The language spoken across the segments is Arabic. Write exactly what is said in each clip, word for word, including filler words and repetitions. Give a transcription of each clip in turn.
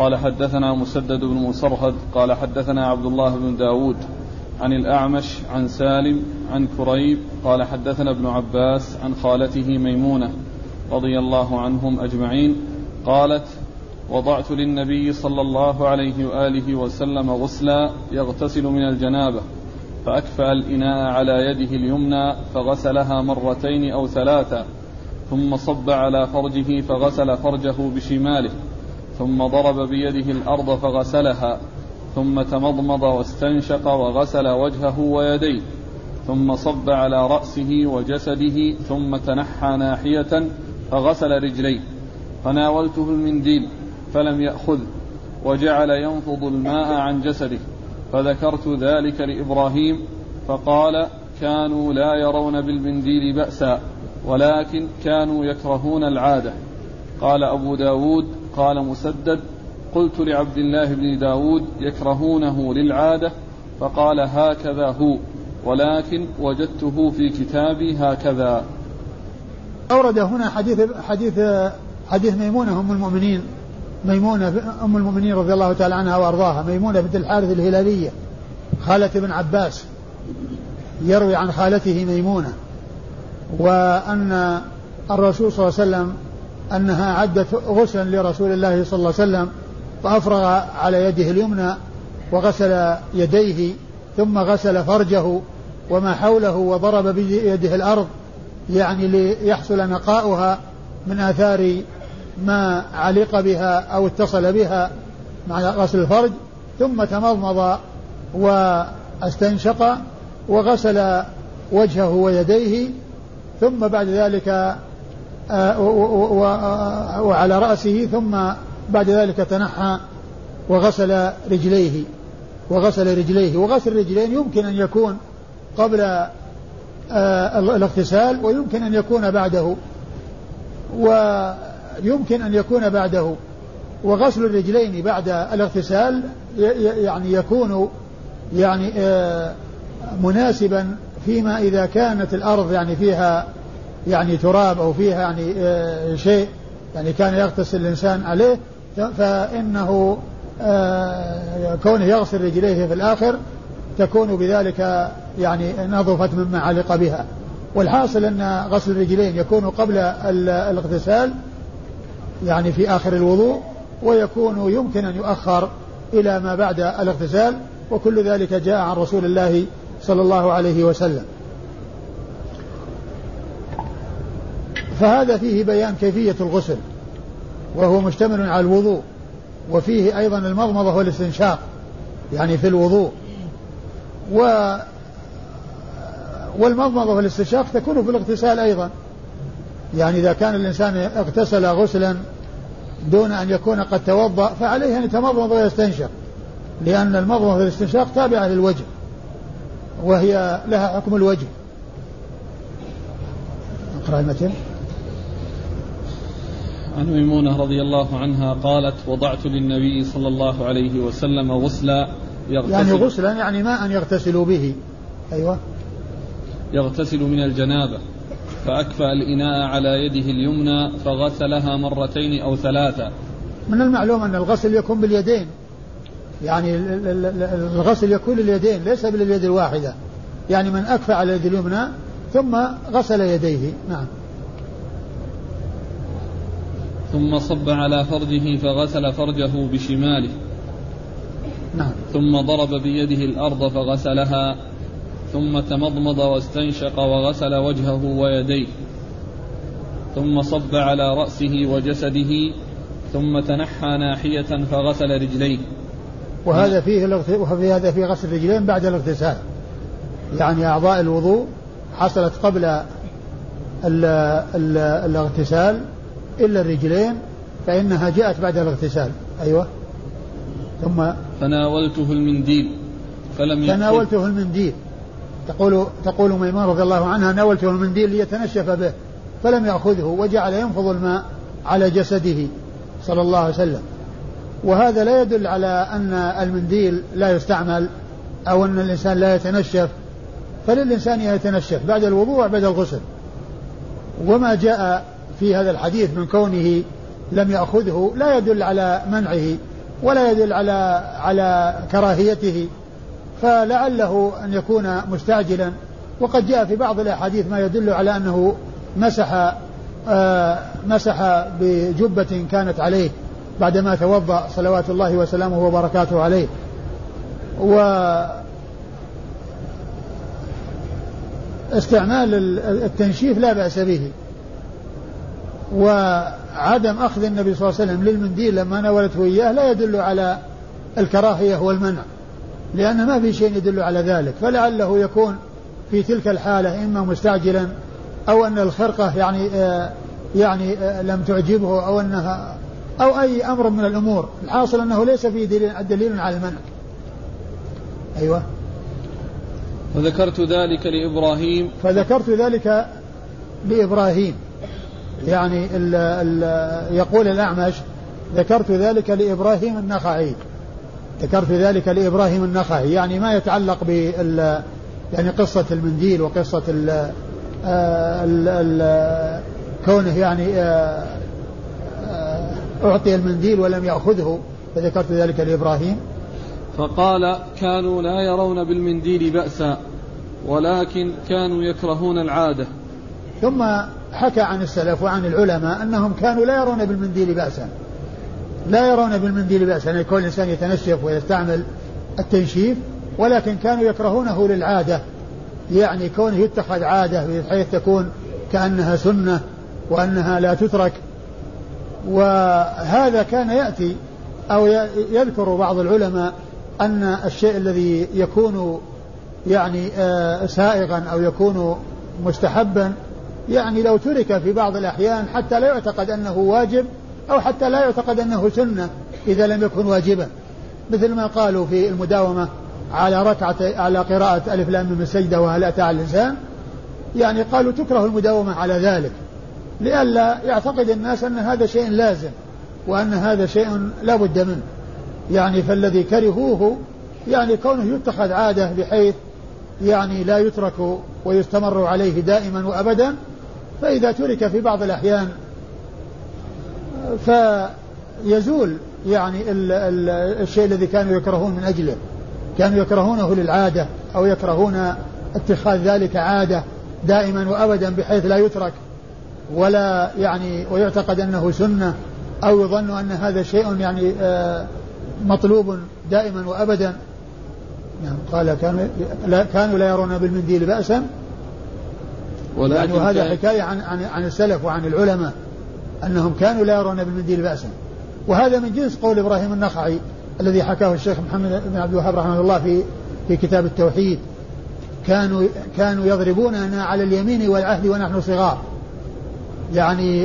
قال حدثنا مسدد بن مصرهد قال حدثنا عبد الله بن داود عن الأعمش عن سالم عن كريب قال حدثنا ابن عباس عن خالته ميمونة رضي الله عنهم أجمعين قالت وضعت للنبي صلى الله عليه وآله وسلم غسلا يغتسل من الجنابة فأكفأ الإناء على يده اليمنى فغسلها مرتين أو ثلاثا ثم صب على فرجه فغسل فرجه بشماله ثم ضرب بيده الأرض فغسلها ثم تمضمض واستنشق وغسل وجهه ويديه ثم صب على رأسه وجسده ثم تنحى ناحية فغسل رجليه فناولته المنديل فلم يأخذه وجعل ينفض الماء عن جسده فذكرت ذلك لإبراهيم فقال كانوا لا يرون بالمنديل بأسا ولكن كانوا يكرهون العادة. قال أبو داود قال مسدد قلت لعبد الله بن داود يكرهونه للعادة فقال هكذا هو ولكن وجدته في كتابي هكذا. أورد هنا حديث حديث حديث ميمونة أم المؤمنين ميمونة أم المؤمنين رضي الله تعالى عنها وأرضاها ميمونة بنت الحارث الهلالية خالة ابن عباس يروي عن خالته ميمونة وأن الرسول صلى الله عليه وسلم أنها عدت غسلا لرسول الله صلى الله عليه وسلم فأفرغ على يده اليمنى وغسل يديه ثم غسل فرجه وما حوله وضرب بيده الأرض يعني ليحصل نقاؤها من آثار ما علق بها أو اتصل بها مع غسل الفرج ثم تمضمض واستنشق وغسل وجهه ويديه ثم بعد ذلك وعلى رأسه ثم بعد ذلك تنحى وغسل رجليه وغسل رجليه وغسل الرجلين يمكن أن يكون قبل الاغتسال ويمكن أن يكون بعده ويمكن أن يكون بعده وغسل الرجلين بعد الاغتسال يعني يكون يعني مناسبا فيما إذا كانت الأرض يعني فيها يعني تراب أو فيها يعني شيء يعني كان يغتسل الإنسان عليه فإنه كونه يغسل رجليه في الآخر تكون بذلك يعني نظفت مما علق بها. والحاصل أن غسل الرجلين يكون قبل الاغتسال يعني في آخر الوضوء ويكون يمكن أن يؤخر إلى ما بعد الاغتسال وكل ذلك جاء عن رسول الله صلى الله عليه وسلم. فهذا فيه بيان كيفية الغسل وهو مشتمل على الوضوء وفيه أيضا المضمضة والاستنشاق يعني في الوضوء و والمضمضة والاستنشاق تكون في الاغتسال أيضا يعني إذا كان الإنسان اغتسل غسلا دون أن يكون قد توضأ فعليه أن يتمضمض ويستنشق لأن المضمضة والاستنشاق تابعة للوجه وهي لها حكم الوجه. اقرأ المتن. عن ميمونة رضي الله عنها قالت وضعت للنبي صلى الله عليه وسلم غسلا يغتسل يعني غسلا يعني ماء يغتسل به أيوة يغتسل من الجنابة فأكفأ الإناء على يده اليمنى فغسلها مرتين أو ثلاثة. من المعلوم أن الغسل يكون باليدين يعني الغسل يكون لليدين ليس باليد الواحدة يعني من أكفأ على اليد اليمنى ثم غسل يديه. نعم. ثم صب على فرجه فغسل فرجه بشماله. نعم. ثم ضرب بيده الأرض فغسلها ثم تمضمض واستنشق وغسل وجهه ويديه ثم صب على رأسه وجسده ثم تنحى ناحية فغسل رجليه. وهذا فيه وفي هذا فيه غسل الرجلين بعد الاغتسال يعني أعضاء الوضوء حصلت قبل ال ال الاغتسال إلا الرجلين فإنها جاءت بعد الاغتسال. أيوة. ثم فناولته المنديل فلم يأخذ فناولته المنديل تقول تقول ميمونة رضي الله عنها ناولته المنديل ليتنشف به فلم يأخذه وجعل ينفض الماء على جسده صلى الله عليه وسلم. وهذا لا يدل على أن المنديل لا يستعمل أو أن الإنسان لا يتنشف فللإنسان يتنشف بعد الوضوء بعد الغسل. وما جاء في هذا الحديث من كونه لم يأخذه لا يدل على منعه ولا يدل على على كراهيته، فلعله أن يكون مستعجلا. وقد جاء في بعض الأحاديث ما يدل على أنه مسح آه مسح بجبة كانت عليه بعدما توضأ صلوات الله وسلامه وبركاته عليه. واستعمال التنشيف لا بأس به، وعدم أخذ النبي صلى الله عليه وسلم للمنديل لما نولته إياه لا يدل على الكراهية والمنع، لأن ما في شيء يدل على ذلك. فلعله يكون في تلك الحالة إما مستعجلا أو أن الخرقة يعني آه يعني آه لم تعجبه أو أنها أو أي أمر من الأمور. الحاصل أنه ليس فيه دليل, دليل على المنع. أيوة. فذكرت ذلك لإبراهيم فذكرت ذلك لإبراهيم يعني ال ال يقول الأعمش ذكرت ذلك لإبراهيم النخعي ذكرت ذلك لإبراهيم النخعي يعني ما يتعلق بال يعني قصة المنديل وقصة ال ال ال كونه يعني أعطي المنديل ولم يأخذه، فذكرت ذلك لإبراهيم. فقال كانوا لا يرون بالمنديل بأسا ولكن كانوا يكرهون العادة. ثم حكى عن السلف وعن العلماء أنهم كانوا لا يرون بالمنديل بأسا لا يرون بالمنديل بأسا أن يكون الإنسان يتنشف ويستعمل التنشيف، ولكن كانوا يكرهونه للعادة، يعني كونه يتخذ عادة بحيث تكون كأنها سنة وأنها لا تترك. وهذا كان يأتي أو يذكر بعض العلماء أن الشيء الذي يكون يعني سائغا أو يكون مستحبا يعني لو ترك في بعض الأحيان حتى لا يعتقد أنه واجب أو حتى لا يعتقد أنه سنة إذا لم يكن واجبا، مثل ما قالوا في المداومة على ركعة على قراءة ألف لام من السجدة وهل أتى على الإنسان، يعني قالوا تكره المداومة على ذلك لئلا يعتقد الناس أن هذا شيء لازم وأن هذا شيء لا بد منه. يعني فالذي كرهوه يعني كونه يتخذ عادة بحيث يعني لا يترك ويستمر عليه دائما وأبدا، فإذا ترك في بعض الأحيان فيزول يعني ال ال الشيء الذي كانوا يكرهون من أجله، كانوا يكرهونه للعادة أو يكرهون اتخاذ ذلك عادة دائما وأبدا بحيث لا يترك ولا يعني ويعتقد أنه سنة أو يظن أن هذا شيء يعني مطلوب دائما وأبدا. يعني قال كانوا لا, كانوا لا يرون بالمنديل بأسا، يعني وهذا حكاية عن, عن, عن السلف وعن العلماء أنهم كانوا لا يرون بالمنديل بأسا، وهذا من جنس قول إبراهيم النخعي الذي حكاه الشيخ محمد بن عبد الوهاب رحمه الله في في كتاب التوحيد. كانوا كانوا يضربوننا على اليمين والعهد ونحن صغار، يعني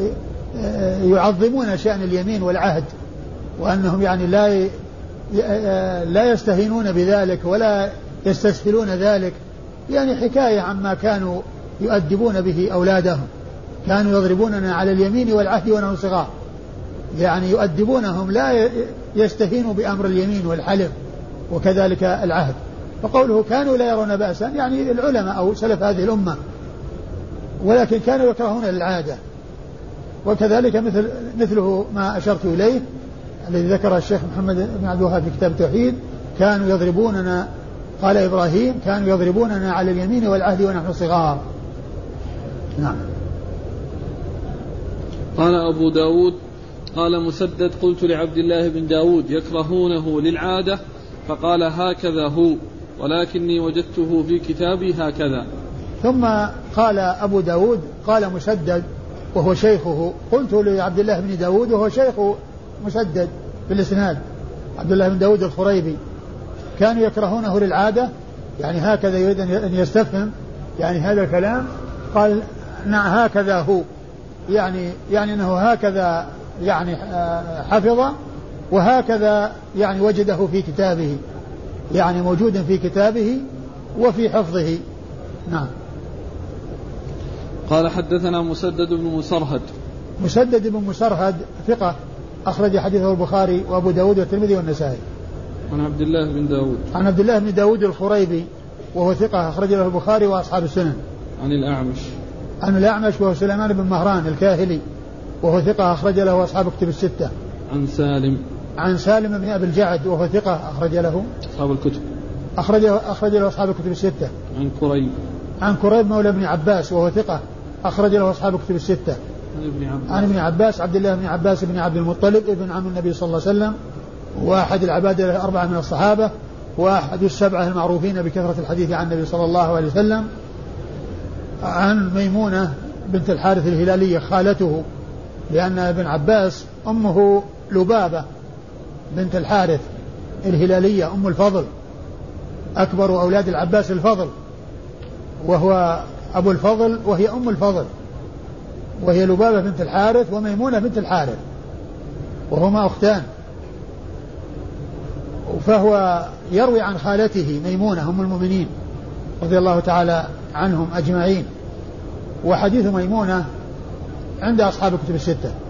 يعظمون شأن اليمين والعهد وأنهم يعني لا لا يستهينون بذلك ولا يستسهلون ذلك، يعني حكاية عما كانوا يؤدبون به أولادهم. كانوا يضربوننا على اليمين والعهد ونحن صغار، يعني يؤدبونهم لا يستهينوا بأمر اليمين والحلف وكذلك العهد. فقوله كانوا لا يرون بأسا يعني العلماء أو سلف هذه الأمة، ولكن كانوا يكرهون العادة. وكذلك مثل مثله ما أشرت إليه الذي ذكر الشيخ محمد بن عبد الوهاب في كتاب التوحيد، كانوا يضربوننا قال إبراهيم كانوا يضربوننا على اليمين والعهد ونحن صغار. نعم. قال أبو داود قال مسدد قلت لعبد الله بن داود يكرهونه للعادة فقال هكذا هو ولكني وجدته في كتابي هكذا. ثم قال أبو داود قال مسدد وهو شيخه، قلت لعبد الله بن داود وهو شيخ مسدد في الإسناد عبد الله بن داود الخريبي، كانوا يكرهونه للعادة يعني هكذا يريد أن يستفهم يعني هذا الكلام. قال نعم هكذا هو يعني يعني أنه هكذا يعني حفظ وهكذا يعني وجده في كتابه، يعني موجود في كتابه وفي حفظه. نعم. قال حدثنا مسدد بن مسرهد. مسدد بن مسرهد ثقة أخرج حديثه البخاري وأبو داود والترمذي والنسائي. عن عبد الله بن داود. عن عبد الله بن داود الخريبي وهو ثقة أخرج له البخاري وأصحاب السنن. عن الأعمش. عن الأعمش وهو سليمان بن مهران الكاهلي وهو ثقة أخرج له أصحاب كتب الستة. عن سالم. عن سالم بن أبي الجعد وهو ثقة أخرج له أصحاب الكتب أخرج أخرج له أصحاب الكتب الستة. عن كريب عن كريب مولى ابن عباس وهو ثقة أخرج له أصحاب الكتب الستة. عن ابن عباس عن ابن عباس عبد الله بن عباس بن عبد المطلب ابن عم النبي صلى الله عليه وسلم وأحد العباد الأربعة من الصحابة وأحد السبعة المعروفين بكثرة الحديث عن النبي صلى الله عليه وسلم. عن ميمونة بنت الحارث الهلالية خالته، لأن ابن عباس أمه لبابة بنت الحارث الهلالية أم الفضل، أكبر أولاد العباس الفضل، وهو أبو الفضل وهي أم الفضل، وهي لبابة بنت الحارث وميمونة بنت الحارث، وهما أختان. فهو يروي عن خالته ميمونة أم المؤمنين رضي الله تعالى عنهم أجمعين. وحديث ميمونة عند أصحاب الكتب الستة.